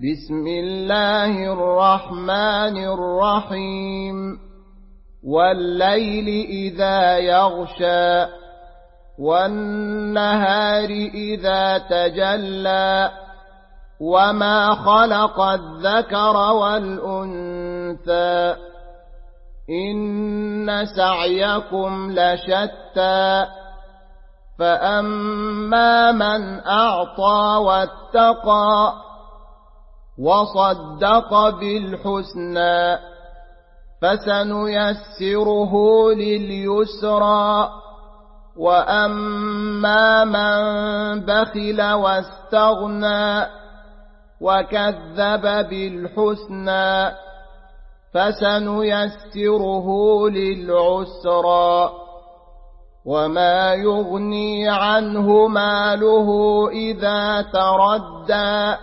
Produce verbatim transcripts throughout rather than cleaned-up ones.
بسم الله الرحمن الرحيم والليل إذا يغشى والنهار إذا تجلى وما خلق الذكر والأنثى إن سعيكم لشتى فأما من أعطى واتقى وصدق بالحسنى فسنيسره لليسرى وأما من بخل واستغنى وكذب بالحسنى فسنيسره للعسرى وما يغني عنه ماله إذا تردى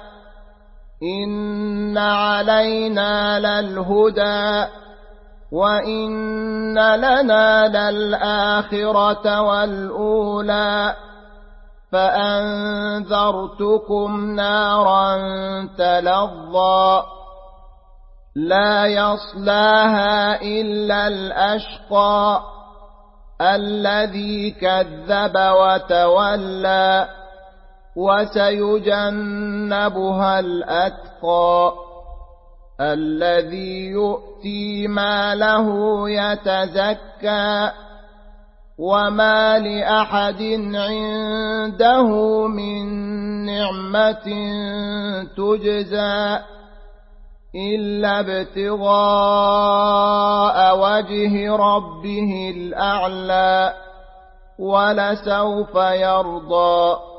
إن علينا للهدى وإن لنا للآخرة والأولى فأنذرتكم نارا تلظى لا يصلاها إلا الأشقى الذي كذب وتولى وسيجنبها الأتقى الذي يؤتي ماله يتزكى وما لأحد عنده من نعمة تجزى إلا ابتغاء وجه ربه الأعلى ولسوف يرضى